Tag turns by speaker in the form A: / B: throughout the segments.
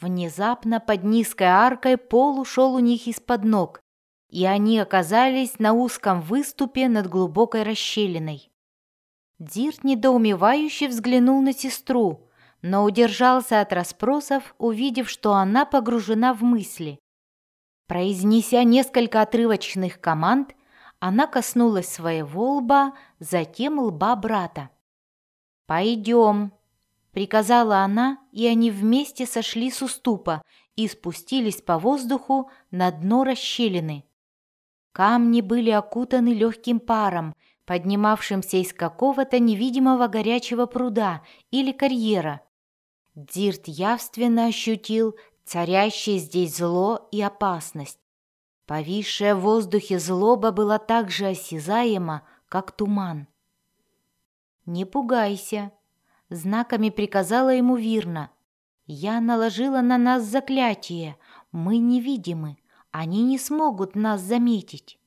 A: Внезапно под низкой аркой пол ушел у них из-под ног, и они оказались на узком выступе над глубокой расщелиной. Дирт недоумевающе взглянул на сестру, но удержался от расспросов, увидев, что она погружена в мысли. Произнеся несколько отрывочных команд, она коснулась своего лба, затем лба брата. «Пойдем», — приказала она, и они вместе сошли с уступа и спустились по воздуху на дно расщелины. Камни были окутаны легким паром, поднимавшимся из какого-то невидимого горячего пруда или карьера. Дирт явственно ощутил царящее здесь зло и опасность. Повисшая в воздухе злоба была так же осязаема, как туман. «Не пугайся», — знаками приказала ему Вирна. «Я наложила на нас заклятие, мы невидимы, они не смогут нас заметить».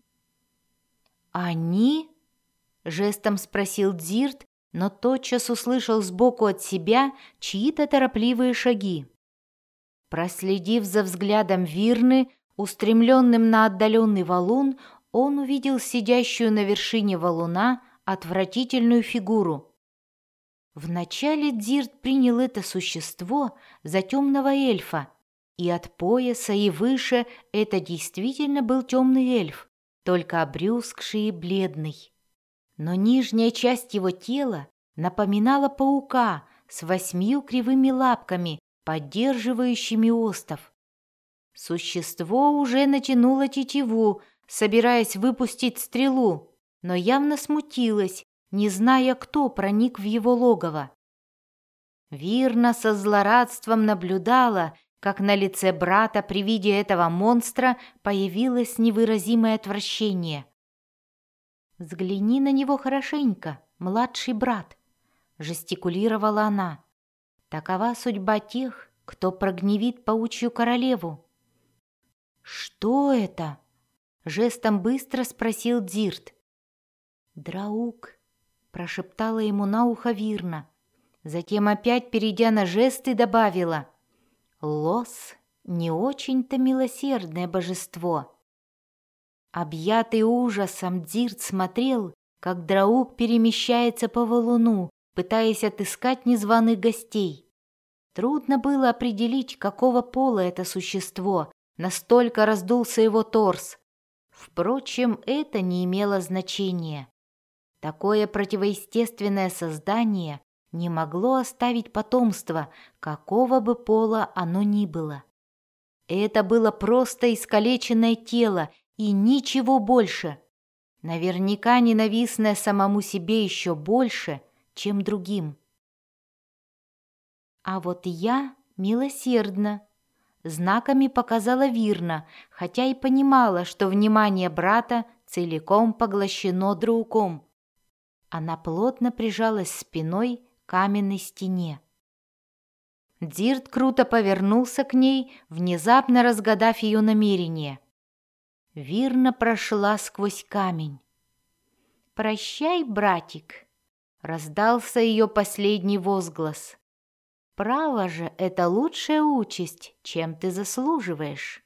A: «Они?» — жестом спросил Дирт, но тотчас услышал сбоку от себя чьи-то торопливые шаги. Проследив за взглядом Вирны, устремленным на отдаленный валун, он увидел сидящую на вершине валуна отвратительную фигуру. Вначале Дирт принял это существо за темного эльфа, и от пояса и выше это действительно был темный эльф, только обрюзгший и бледный. Но нижняя часть его тела напоминала паука с 8 кривыми лапками, поддерживающими остов. Существо уже натянуло тетиву, собираясь выпустить стрелу, но явно смутилось, не зная, кто проник в его логово. Вирна со злорадством наблюдала, как на лице брата при виде этого монстра появилось невыразимое отвращение. «Взгляни на него хорошенько, младший брат», — жестикулировала она. «Такова судьба тех, кто прогневит паучью королеву». «Что это?» — жестом быстро спросил Дирт. «Драук», — прошептала ему на ухо Вирна. Затем опять, перейдя на жесты, добавила: «Лос — не очень-то милосердное божество». Объятый ужасом, Дирт смотрел, как Драук перемещается по валуну, пытаясь отыскать незваных гостей. Трудно было определить, какого пола это существо, настолько раздулся его торс. Впрочем, это не имело значения. Такое противоестественное создание не могло оставить потомства, какого бы пола оно ни было. Это было просто искалеченное тело и ничего больше. Наверняка ненавистное самому себе еще больше, чем другим. «А вот я милосердна», — знаками показала Вирна, хотя и понимала, что внимание брата целиком поглощено Драуком. Она плотно прижалась спиной к каменной стене. Дирт круто повернулся к ней, внезапно разгадав ее намерение. Вирна прошла сквозь камень. «Прощай, братик», — раздался ее последний возглас. «Право же, это лучшая участь, чем ты заслуживаешь».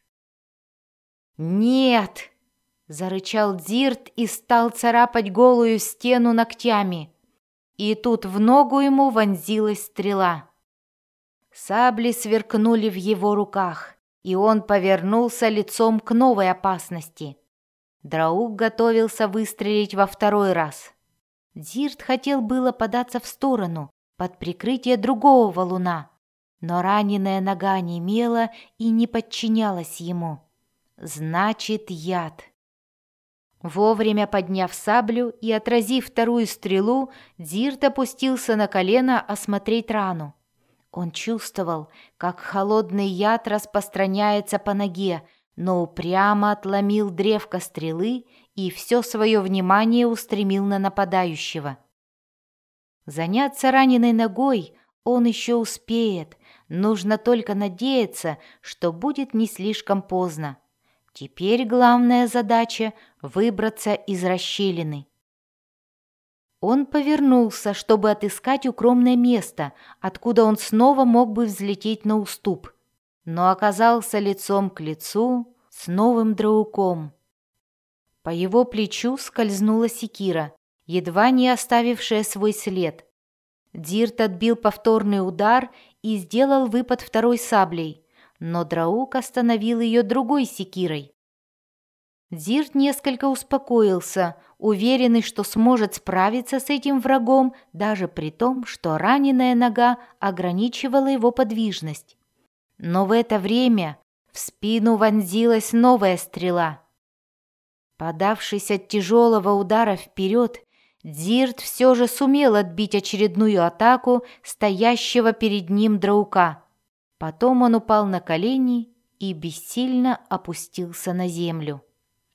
A: «Нет!» — зарычал Дирт и стал царапать голую стену ногтями. И тут в ногу ему вонзилась стрела. Сабли сверкнули в его руках, и он повернулся лицом к новой опасности. Драук готовился выстрелить во второй раз. Дирт хотел было податься в сторону, под прикрытие другого валуна, но раненая нога немела и не подчинялась ему. Значит, яд. Вовремя подняв саблю и отразив вторую стрелу, Дирт опустился на колено осмотреть рану. Он чувствовал, как холодный яд распространяется по ноге, но упрямо отломил древко стрелы и все свое внимание устремил на нападающего. Заняться раненой ногой он еще успеет, нужно только надеяться, что будет не слишком поздно. Теперь главная задача — выбраться из расщелины. Он повернулся, чтобы отыскать укромное место, откуда он снова мог бы взлететь на уступ. но оказался лицом к лицу с новым драуком. По его плечу скользнула секира, едва не оставившая свой след. Дзирт отбил повторный удар и сделал выпад второй саблей, но драук остановил ее другой секирой. Дзирт несколько успокоился, уверенный, что сможет справиться с этим врагом, даже при том, что раненая нога ограничивала его подвижность. Но в это время в спину вонзилась новая стрела. Подавшись от тяжелого удара вперед, Дзирт все же сумел отбить очередную атаку стоящего перед ним драука. Потом он упал на колени и бессильно опустился на землю.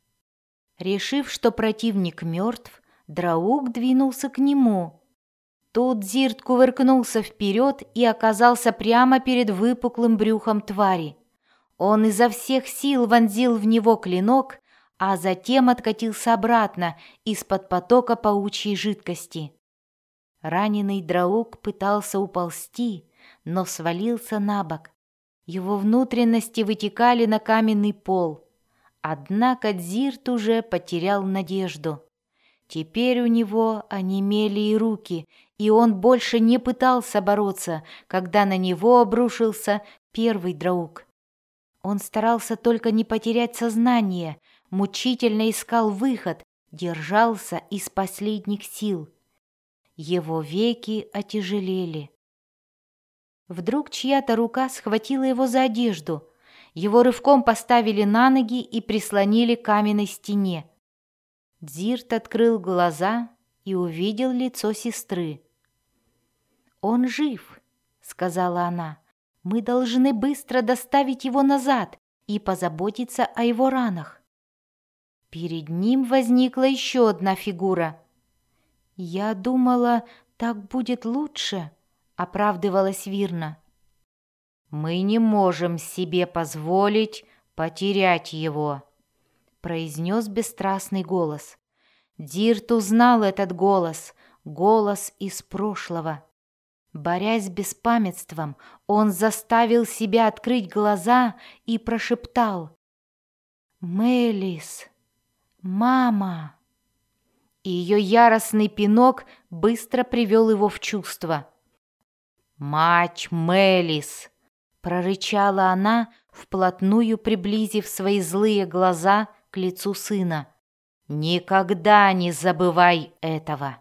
A: Решив, что противник мертв, драук двинулся к нему. Тут Дзирт кувыркнулся вперед и оказался прямо перед выпуклым брюхом твари. Он изо всех сил вонзил в него клинок, а затем откатился обратно из-под потока паучьей жидкости. Раненый драук пытался уползти, но свалился на бок. Его внутренности вытекали на каменный пол. Однако Дзирт уже потерял надежду. Теперь у него онемели и руки, и он больше не пытался бороться, когда на него обрушился первый драук. Он старался только не потерять сознание, мучительно искал выход, держался из последних сил. Его веки отяжелели. Вдруг чья-то рука схватила его за одежду. Его рывком поставили на ноги и прислонили к каменной стене. Дзирт открыл глаза и увидел лицо сестры. «Он жив», — сказала она. «Мы должны быстро доставить его назад и позаботиться о его ранах». Перед ним возникла еще одна фигура. «Я думала, так будет лучше», — оправдывалась Вирна. «Мы не можем себе позволить потерять его», — произнес бесстрастный голос. Дзирт узнал этот голос, голос из прошлого. Борясь с беспамятством, он заставил себя открыть глаза и прошептал: «Мелис! Мама!» И ее яростный пинок быстро привел его в чувство. «Мать Мелис!» — прорычала она, вплотную приблизив свои злые глаза к лицу сына. «Никогда не забывай этого!»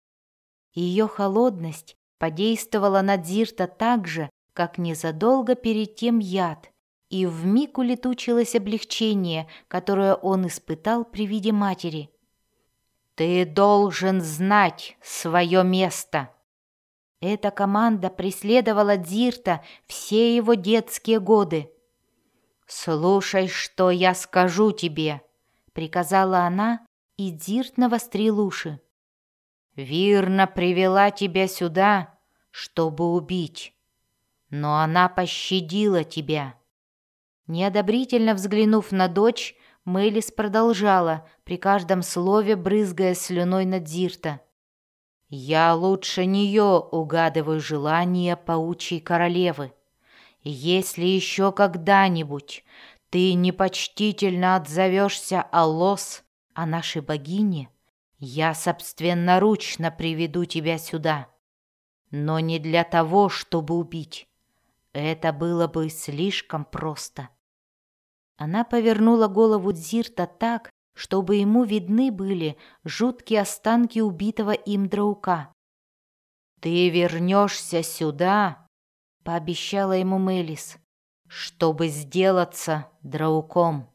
A: Ее холодность подействовала на Дзирта так же, как незадолго перед тем яд, и вмиг улетучилось облегчение, которое он испытал при виде матери. «Ты должен знать свое место!» Эта команда преследовала Дзирта все его детские годы. «Слушай, что я скажу тебе», — приказала она, и Дзирт навострил уши. «Вирна привела тебя сюда, чтобы убить, но она пощадила тебя». Неодобрительно взглянув на дочь, Мелис продолжала, при каждом слове брызгая слюной на Дзирта. «Я лучше нее угадываю желания паучьей королевы. Если еще когда-нибудь ты непочтительно отзовешься Аллос, о нашей богине, я собственноручно приведу тебя сюда. Но не для того, чтобы убить. Это было бы слишком просто». Она повернула голову Дзирта так, чтобы ему видны были жуткие останки убитого им драука. «Ты вернешься сюда», — пообещала ему Мелис, — «чтобы сделаться драуком».